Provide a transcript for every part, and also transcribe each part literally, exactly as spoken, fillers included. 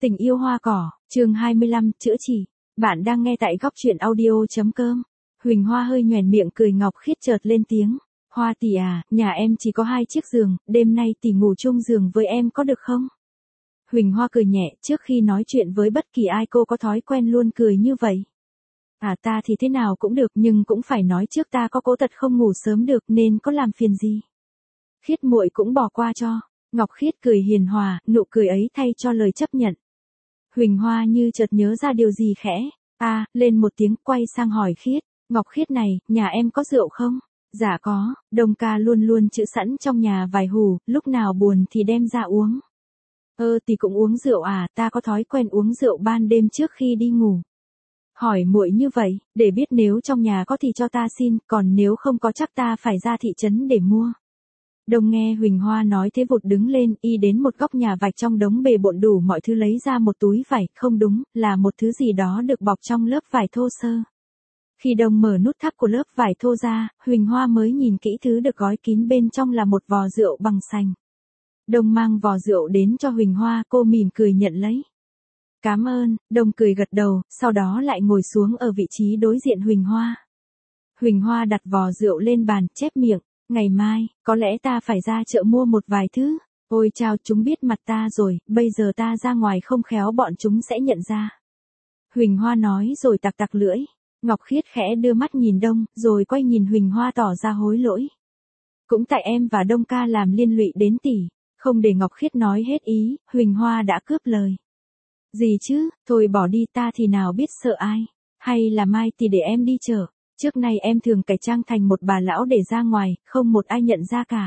Tình yêu hoa cỏ, chương hai mươi lăm, chữa trị. Bạn đang nghe tại góc truyện audio.com. Huỳnh Hoa hơi nhoẻn miệng cười, Ngọc Khiết chợt lên tiếng. Hoa tỷ à, nhà em chỉ có hai chiếc giường, đêm nay tỷ ngủ chung giường với em có được không? Huỳnh Hoa cười nhẹ, trước khi nói chuyện với bất kỳ ai cô có thói quen luôn cười như vậy. À ta thì thế nào cũng được, nhưng cũng phải nói trước ta có cố tật không ngủ sớm được nên có làm phiền gì. Khiết muội cũng bỏ qua cho. Ngọc Khiết cười hiền hòa, nụ cười ấy thay cho lời chấp nhận. Huỳnh Hoa như chợt nhớ ra điều gì khẽ, à, lên một tiếng, quay sang hỏi Khiết, Ngọc Khiết này, nhà em có rượu không? Dạ có, Đông ca luôn luôn trữ sẵn trong nhà vài hũ, lúc nào buồn thì đem ra uống. Ơ thì cũng uống rượu à, ta có thói quen uống rượu ban đêm trước khi đi ngủ. Hỏi muội như vậy, để biết nếu trong nhà có thì cho ta xin, còn nếu không có chắc ta phải ra thị trấn để mua. Đông nghe Huỳnh Hoa nói thế vụt đứng lên, y đến một góc nhà vạch trong đống bề bộn đủ mọi thứ lấy ra một túi vải, không đúng, là một thứ gì đó được bọc trong lớp vải thô sơ. Khi Đông mở nút thắt của lớp vải thô ra, Huỳnh Hoa mới nhìn kỹ thứ được gói kín bên trong là một vò rượu bằng sành. Đông mang vò rượu đến cho Huỳnh Hoa, cô mỉm cười nhận lấy. Cảm ơn, Đông cười gật đầu, sau đó lại ngồi xuống ở vị trí đối diện Huỳnh Hoa. Huỳnh Hoa đặt vò rượu lên bàn, chép miệng. Ngày mai, có lẽ ta phải ra chợ mua một vài thứ. Ôi chao, chúng biết mặt ta rồi, bây giờ ta ra ngoài không khéo bọn chúng sẽ nhận ra. Huỳnh Hoa nói rồi tặc tặc lưỡi. Ngọc Khiết khẽ đưa mắt nhìn Đông, rồi quay nhìn Huỳnh Hoa tỏ ra hối lỗi. Cũng tại em và Đông ca làm liên lụy đến tỷ. Không để Ngọc Khiết nói hết ý, Huỳnh Hoa đã cướp lời. Gì chứ, thôi bỏ đi, ta thì nào biết sợ ai. Hay là mai thì để em đi chợ. Trước nay em thường cải trang thành một bà lão để ra ngoài, không một ai nhận ra cả.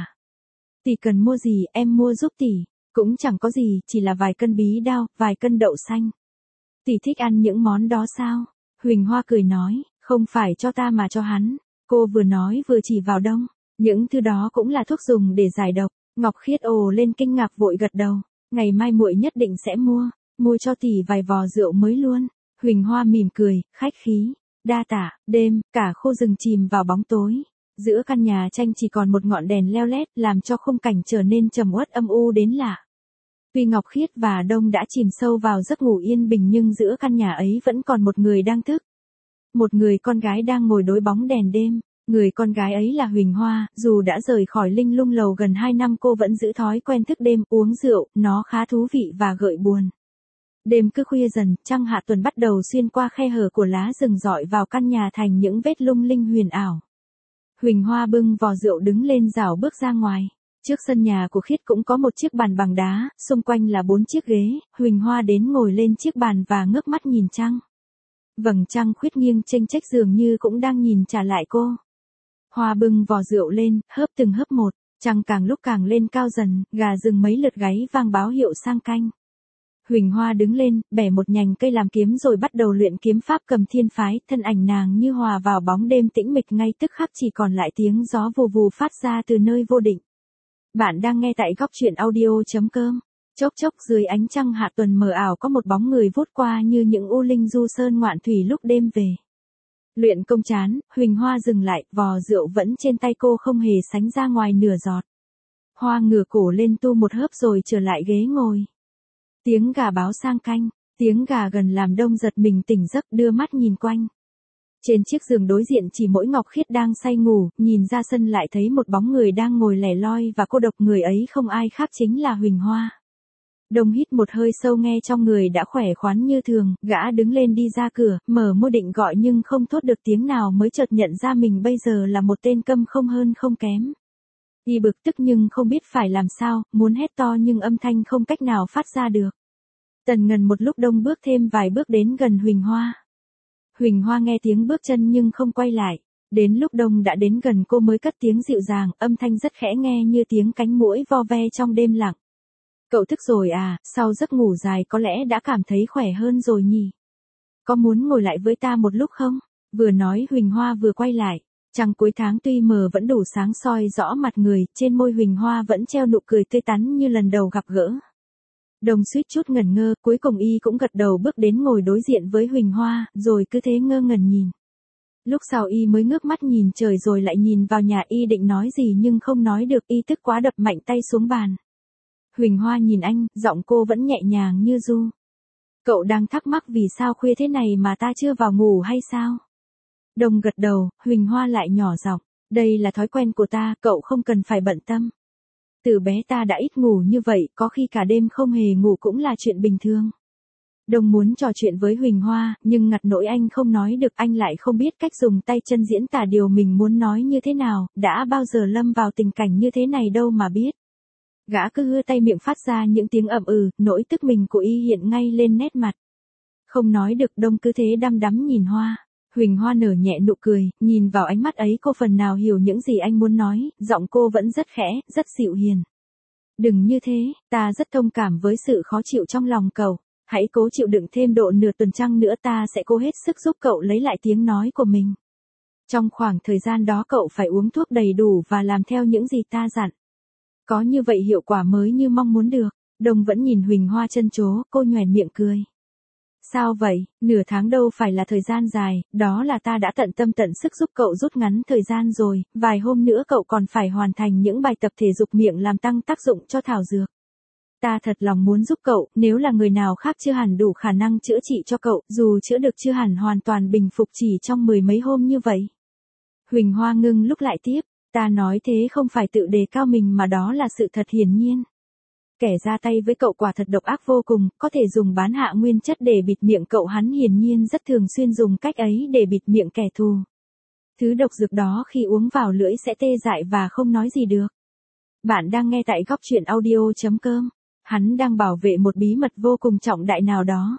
Tỷ cần mua gì em mua giúp tỷ, cũng chẳng có gì, chỉ là vài cân bí đao, vài cân đậu xanh. Tỷ thích ăn những món đó sao? Huỳnh Hoa cười nói, không phải cho ta mà cho hắn. Cô vừa nói vừa chỉ vào Đông, những thứ đó cũng là thuốc dùng để giải độc. Ngọc Khiết ồ lên kinh ngạc vội gật đầu, ngày mai muội nhất định sẽ mua, mua cho tỷ vài vò rượu mới luôn. Huỳnh Hoa mỉm cười, khách khí. Đa tạ. Đêm, cả khu rừng chìm vào bóng tối. Giữa căn nhà tranh chỉ còn một ngọn đèn leo lét, làm cho khung cảnh trở nên trầm uất âm u đến lạ. Tuy Ngọc Khiết và Đông đã chìm sâu vào giấc ngủ yên bình nhưng giữa căn nhà ấy vẫn còn một người đang thức. Một người con gái đang ngồi đối bóng đèn đêm. Người con gái ấy là Huỳnh Hoa, dù đã rời khỏi Linh Lung Lầu gần hai năm cô vẫn giữ thói quen thức đêm uống rượu, nó khá thú vị và gợi buồn. Đêm cứ khuya dần, trăng hạ tuần bắt đầu xuyên qua khe hở của lá rừng rọi vào căn nhà thành những vết lung linh huyền ảo. Huỳnh Hoa bưng vò rượu đứng lên rảo bước ra ngoài. Trước sân nhà của Khiết cũng có một chiếc bàn bằng đá, xung quanh là bốn chiếc ghế, Huỳnh Hoa đến ngồi lên chiếc bàn và ngước mắt nhìn trăng. Vầng trăng khuyết nghiêng chênh chếch dường như cũng đang nhìn trả lại cô. Hoa bưng vò rượu lên, hớp từng hớp một, trăng càng lúc càng lên cao dần, gà rừng mấy lượt gáy vang báo hiệu sang canh. Huỳnh Hoa đứng lên, bẻ một nhành cây làm kiếm rồi bắt đầu luyện kiếm pháp Cầm Thiên Phái, thân ảnh nàng như hòa vào bóng đêm tĩnh mịch, ngay tức khắc chỉ còn lại tiếng gió vù vù phát ra từ nơi vô định. Bạn đang nghe tại góc truyện audio.com. Chốc chốc dưới ánh trăng hạ tuần mờ ảo có một bóng người vút qua như những u linh du sơn ngoạn thủy lúc đêm về. Luyện công chán, Huỳnh Hoa dừng lại, vò rượu vẫn trên tay cô không hề sánh ra ngoài nửa giọt. Hoa ngửa cổ lên tu một hớp rồi trở lại ghế ngồi. Tiếng gà báo sang canh, tiếng gà gần làm Đông giật mình tỉnh giấc đưa mắt nhìn quanh. Trên chiếc giường đối diện chỉ mỗi Ngọc Khiết đang say ngủ, nhìn ra sân lại thấy một bóng người đang ngồi lẻ loi và cô độc, người ấy không ai khác chính là Huỳnh Hoa. Đông hít một hơi sâu, nghe trong người đã khỏe khoắn như thường, gã đứng lên đi ra cửa, mở môi định gọi nhưng không thốt được tiếng nào mới chợt nhận ra mình bây giờ là một tên câm không hơn không kém. Y bực tức nhưng không biết phải làm sao, muốn hét to nhưng âm thanh không cách nào phát ra được. Tần ngần một lúc Đông bước thêm vài bước đến gần Huỳnh Hoa. Huỳnh Hoa nghe tiếng bước chân nhưng không quay lại. Đến lúc Đông đã đến gần cô mới cất tiếng dịu dàng, âm thanh rất khẽ nghe như tiếng cánh muỗi vo ve trong đêm lặng. Cậu thức rồi à, sau giấc ngủ dài có lẽ đã cảm thấy khỏe hơn rồi nhỉ? Có muốn ngồi lại với ta một lúc không? Vừa nói Huỳnh Hoa vừa quay lại. Trăng cuối tháng tuy mờ vẫn đủ sáng soi rõ mặt người, trên môi Huỳnh Hoa vẫn treo nụ cười tươi tắn như lần đầu gặp gỡ. Đông suýt chút ngẩn ngơ, cuối cùng y cũng gật đầu bước đến ngồi đối diện với Huỳnh Hoa, rồi cứ thế ngơ ngẩn nhìn. Lúc sau y mới ngước mắt nhìn trời rồi lại nhìn vào nhà, y định nói gì nhưng không nói được, y tức quá đập mạnh tay xuống bàn. Huỳnh Hoa nhìn anh, giọng cô vẫn nhẹ nhàng như ru. Cậu đang thắc mắc vì sao khuya thế này mà ta chưa vào ngủ hay sao? Đông gật đầu, Huỳnh Hoa lại nhỏ giọng, đây là thói quen của ta, cậu không cần phải bận tâm. Từ bé ta đã ít ngủ như vậy, có khi cả đêm không hề ngủ cũng là chuyện bình thường. Đông muốn trò chuyện với Huỳnh Hoa, nhưng ngặt nỗi anh không nói được, anh lại không biết cách dùng tay chân diễn tả điều mình muốn nói như thế nào, đã bao giờ lâm vào tình cảnh như thế này đâu mà biết. Gã cứ hưa tay miệng phát ra những tiếng ậm ừ, nỗi tức mình của y hiện ngay lên nét mặt. Không nói được, Đông cứ thế đăm đắm nhìn Hoa. Huỳnh Hoa nở nhẹ nụ cười, nhìn vào ánh mắt ấy cô phần nào hiểu những gì anh muốn nói, giọng cô vẫn rất khẽ, rất dịu hiền. Đừng như thế, ta rất thông cảm với sự khó chịu trong lòng cậu. Hãy cố chịu đựng thêm độ nửa tuần trăng nữa, ta sẽ cố hết sức giúp cậu lấy lại tiếng nói của mình. Trong khoảng thời gian đó cậu phải uống thuốc đầy đủ và làm theo những gì ta dặn. Có như vậy hiệu quả mới như mong muốn được. Đông vẫn nhìn Huỳnh Hoa trân trố, cô nhoẻn miệng cười. Sao vậy, nửa tháng đâu phải là thời gian dài, đó là ta đã tận tâm tận sức giúp cậu rút ngắn thời gian rồi, vài hôm nữa cậu còn phải hoàn thành những bài tập thể dục miệng làm tăng tác dụng cho thảo dược. Ta thật lòng muốn giúp cậu, nếu là người nào khác chưa hẳn đủ khả năng chữa trị cho cậu, dù chữa được chưa hẳn hoàn toàn bình phục chỉ trong mười mấy hôm như vậy. Huỳnh Hoa ngưng lúc lại tiếp, ta nói thế không phải tự đề cao mình mà đó là sự thật hiển nhiên. Kẻ ra tay với cậu quả thật độc ác vô cùng, có thể dùng bán hạ nguyên chất để bịt miệng cậu, hắn hiển nhiên rất thường xuyên dùng cách ấy để bịt miệng kẻ thù. Thứ độc dược đó khi uống vào lưỡi sẽ tê dại và không nói gì được. Bạn đang nghe tại góc truyện audio chấm com. Hắn đang bảo vệ một bí mật vô cùng trọng đại nào đó.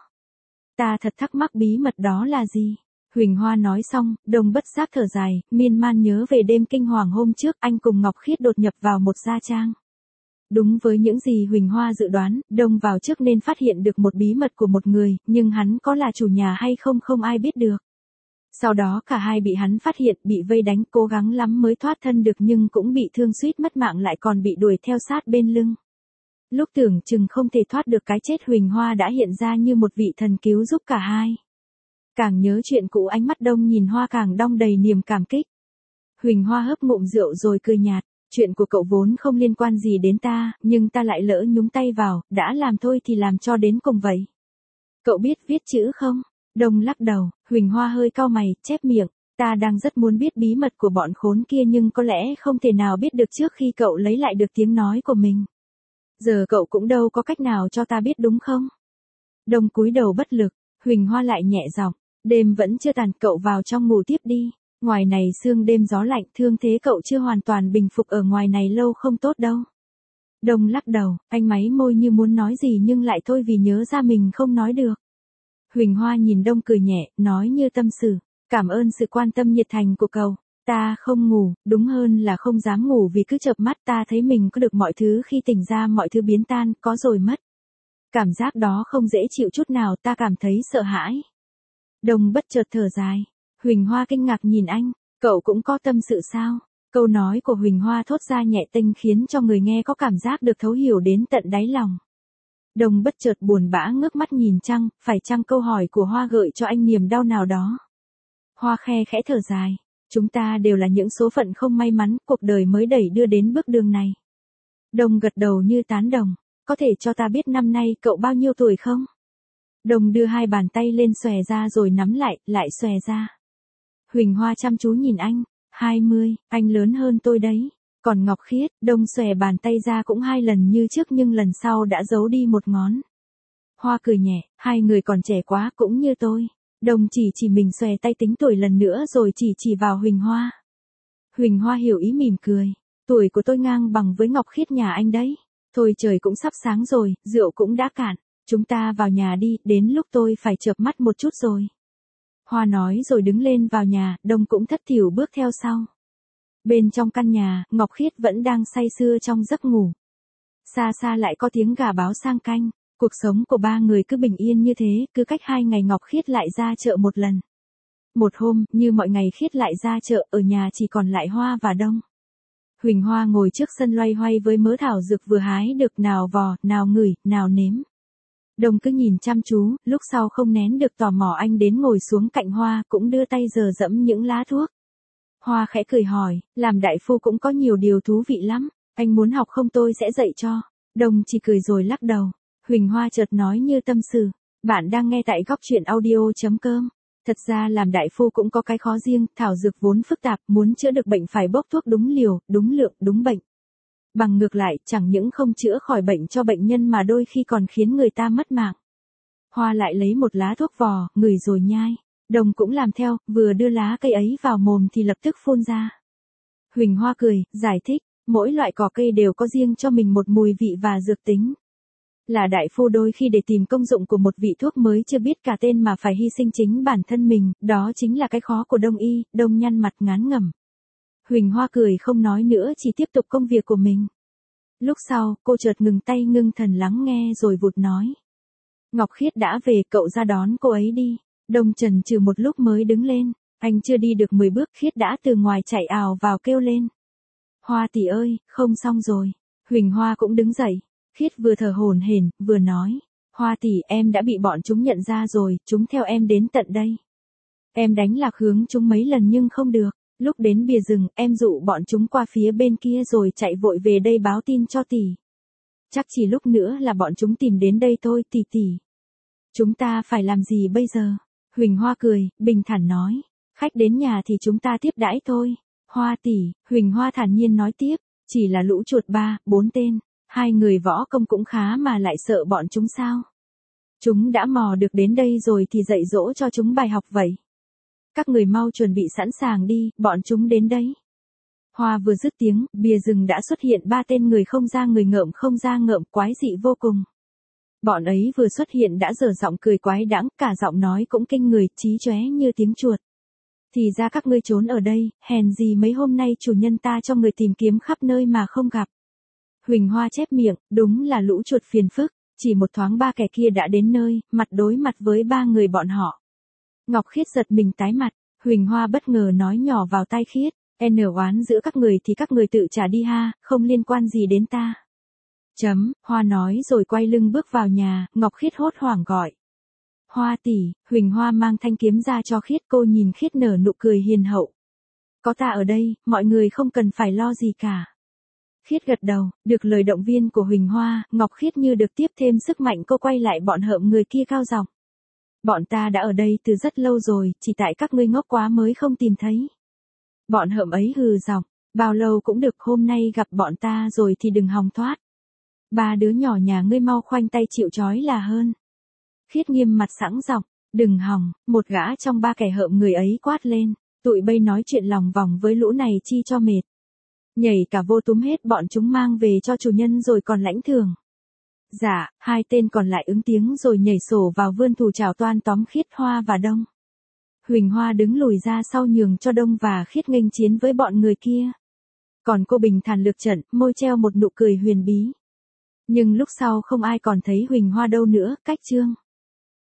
Ta thật thắc mắc bí mật đó là gì? Huỳnh Hoa nói xong, Đông bất giác thở dài, miên man nhớ về đêm kinh hoàng hôm trước anh cùng Ngọc Khiết đột nhập vào một gia trang. Đúng với những gì Huỳnh Hoa dự đoán, Đông vào trước nên phát hiện được một bí mật của một người, nhưng hắn có là chủ nhà hay không không ai biết được. Sau đó cả hai bị hắn phát hiện, bị vây đánh, cố gắng lắm mới thoát thân được nhưng cũng bị thương suýt mất mạng, lại còn bị đuổi theo sát bên lưng. Lúc tưởng chừng không thể thoát được cái chết, Huỳnh Hoa đã hiện ra như một vị thần cứu giúp cả hai. Càng nhớ chuyện cũ, ánh mắt Đông nhìn Hoa càng đong đầy niềm cảm kích. Huỳnh Hoa hớp ngụm rượu rồi cười nhạt, chuyện của cậu vốn không liên quan gì đến ta, nhưng ta lại lỡ nhúng tay vào, đã làm thôi thì làm cho đến cùng vậy. Cậu biết viết chữ không? Đông lắc đầu, Huỳnh Hoa hơi cau mày, chép miệng, ta đang rất muốn biết bí mật của bọn khốn kia nhưng có lẽ không thể nào biết được trước khi cậu lấy lại được tiếng nói của mình. Giờ cậu cũng đâu có cách nào cho ta biết đúng không? Đông cúi đầu bất lực, Huỳnh Hoa lại nhẹ giọng, đêm vẫn chưa tàn, cậu vào trong ngủ tiếp đi, ngoài này sương đêm gió lạnh, thương thế cậu chưa hoàn toàn bình phục, ở ngoài này lâu không tốt đâu. Đông lắc đầu, anh máy môi như muốn nói gì nhưng lại thôi vì nhớ ra mình không nói được. Huỳnh Hoa nhìn Đông cười nhẹ, nói như tâm sự, cảm ơn sự quan tâm nhiệt thành của cậu. Ta không ngủ, đúng hơn là không dám ngủ vì cứ chợp mắt ta thấy mình có được mọi thứ, khi tỉnh ra mọi thứ biến tan, có rồi mất. Cảm giác đó không dễ chịu chút nào, ta cảm thấy sợ hãi. Đông bất chợt thở dài. Huỳnh Hoa kinh ngạc nhìn anh, cậu cũng có tâm sự sao? Câu nói của Huỳnh Hoa thốt ra nhẹ tênh khiến cho người nghe có cảm giác được thấu hiểu đến tận đáy lòng. Đông bất chợt buồn bã ngước mắt nhìn trăng, phải chăng câu hỏi của Hoa gợi cho anh niềm đau nào đó? Hoa khe khẽ thở dài. Chúng ta đều là những số phận không may mắn, cuộc đời mới đẩy đưa đến bước đường này. Đông gật đầu như tán đồng, có thể cho ta biết năm nay cậu bao nhiêu tuổi không? Đông đưa hai bàn tay lên xòe ra rồi nắm lại, lại xòe ra. Huỳnh Hoa chăm chú nhìn anh, hai mươi, anh lớn hơn tôi đấy. Còn Ngọc Khiết, Đông xòe bàn tay ra cũng hai lần như trước nhưng lần sau đã giấu đi một ngón. Hoa cười nhẹ, hai người còn trẻ quá cũng như tôi. Đông chỉ chỉ mình xòe tay tính tuổi lần nữa rồi chỉ chỉ vào Huỳnh Hoa. Huỳnh Hoa hiểu ý mỉm cười, tuổi của tôi ngang bằng với Ngọc Khiết nhà anh đấy. Thôi trời cũng sắp sáng rồi, rượu cũng đã cạn, chúng ta vào nhà đi, đến lúc tôi phải chợp mắt một chút rồi. Hoa nói rồi đứng lên vào nhà, Đông cũng thất thểu bước theo sau. Bên trong căn nhà, Ngọc Khiết vẫn đang say sưa trong giấc ngủ. Xa xa lại có tiếng gà báo sang canh. Cuộc sống của ba người cứ bình yên như thế, cứ cách hai ngày Ngọc Khiết lại ra chợ một lần. Một hôm, như mọi ngày Khiết lại ra chợ, ở nhà chỉ còn lại Hoa và Đông. Huỳnh Hoa ngồi trước sân loay hoay với mớ thảo dược vừa hái được, nào vò, nào ngửi, nào nếm. Đông cứ nhìn chăm chú, lúc sau không nén được tò mò anh đến ngồi xuống cạnh Hoa, cũng đưa tay dờ dẫm những lá thuốc. Hoa khẽ cười hỏi, làm đại phu cũng có nhiều điều thú vị lắm, anh muốn học không, tôi sẽ dạy cho. Đông chỉ cười rồi lắc đầu. Huỳnh Hoa chợt nói như tâm sự, Bạn đang nghe tại góc chuyện audio chấm com. Thật ra làm đại phu cũng có cái khó riêng, thảo dược vốn phức tạp, muốn chữa được bệnh phải bốc thuốc đúng liều, đúng lượng, đúng bệnh. Bằng ngược lại, chẳng những không chữa khỏi bệnh cho bệnh nhân mà đôi khi còn khiến người ta mất mạng. Hoa lại lấy một lá thuốc vò, ngửi rồi nhai. Đồng cũng làm theo, vừa đưa lá cây ấy vào mồm thì lập tức phun ra. Huỳnh Hoa cười, giải thích, mỗi loại cỏ cây đều có riêng cho mình một mùi vị và dược tính. Là đại phu đôi khi để tìm công dụng của một vị thuốc mới chưa biết cả tên mà phải hy sinh chính bản thân mình, đó chính là cái khó của đông y. Đông nhăn mặt ngán ngẩm. Huỳnh Hoa cười không nói nữa, chỉ tiếp tục công việc của mình. Lúc sau, cô chợt ngừng tay ngưng thần lắng nghe rồi vụt nói. Ngọc Khiết đã về, cậu ra đón cô ấy đi. Đông chần chừ một lúc mới đứng lên, anh chưa đi được mười bước Khiết đã từ ngoài chạy ào vào kêu lên. Hoa tỷ ơi, không xong rồi. Huỳnh Hoa cũng đứng dậy. Khiết vừa thở hổn hển, vừa nói. Hoa tỷ, em đã bị bọn chúng nhận ra rồi, chúng theo em đến tận đây. Em đánh lạc hướng chúng mấy lần nhưng không được. Lúc đến bìa rừng, em dụ bọn chúng qua phía bên kia rồi chạy vội về đây báo tin cho tỷ. Chắc chỉ lúc nữa là bọn chúng tìm đến đây thôi, tỷ tỷ. Chúng ta phải làm gì bây giờ? Huỳnh Hoa cười, bình thản nói. Khách đến nhà thì chúng ta tiếp đãi thôi. Hoa tỷ, Huỳnh Hoa thản nhiên nói tiếp. Chỉ là lũ chuột ba, bốn tên. Hai người võ công cũng khá mà lại sợ bọn chúng sao? Chúng đã mò được đến đây rồi thì dạy dỗ cho chúng bài học vậy. Các người mau chuẩn bị sẵn sàng đi, bọn chúng đến đấy. Hoa vừa dứt tiếng, bìa rừng đã xuất hiện ba tên người không ra người ngợm không ra ngợm, quái dị vô cùng. Bọn ấy vừa xuất hiện đã dở giọng cười quái đãng, cả giọng nói cũng kinh người, chí chóe như tiếng chuột. Thì ra các ngươi trốn ở đây, hèn gì mấy hôm nay chủ nhân ta cho người tìm kiếm khắp nơi mà không gặp. Huỳnh Hoa chép miệng, đúng là lũ chuột phiền phức, chỉ một thoáng ba kẻ kia đã đến nơi, mặt đối mặt với ba người bọn họ. Ngọc Khiết giật mình tái mặt, Huỳnh Hoa bất ngờ nói nhỏ vào tai Khiết, "N oán giữa các người thì các người tự trả đi ha, không liên quan gì đến ta." Chấm, Hoa nói rồi quay lưng bước vào nhà, Ngọc Khiết hốt hoảng gọi. Hoa tỷ, Huỳnh Hoa mang thanh kiếm ra cho Khiết, cô nhìn Khiết nở nụ cười hiền hậu. Có ta ở đây, mọi người không cần phải lo gì cả. Khiết gật đầu, được lời động viên của Huỳnh Hoa, Ngọc Khiết như được tiếp thêm sức mạnh, cô quay lại bọn hợm người kia cao giọng. Bọn ta đã ở đây từ rất lâu rồi, chỉ tại các ngươi ngốc quá mới không tìm thấy. Bọn hợm ấy hừ giọng, bao lâu cũng được, hôm nay gặp bọn ta rồi thì đừng hòng thoát. Ba đứa nhỏ nhà ngươi mau khoanh tay chịu trói là hơn. Khiết nghiêm mặt sẵn giọng, đừng hòng, một gã trong ba kẻ hợm người ấy quát lên, tụi bây nói chuyện lòng vòng với lũ này chi cho mệt. Nhảy cả vô túm hết bọn chúng mang về cho chủ nhân rồi còn lãnh thưởng. Dạ, hai tên còn lại ứng tiếng rồi nhảy sổ vào vươn thủ chảo toan tóm Khiết, Hoa và Đông. Huỳnh Hoa đứng lùi ra sau nhường cho Đông và Khiết nghênh chiến với bọn người kia. Còn cô bình thản lược trận, môi treo một nụ cười huyền bí. Nhưng lúc sau không ai còn thấy Huỳnh Hoa đâu nữa, cách chương.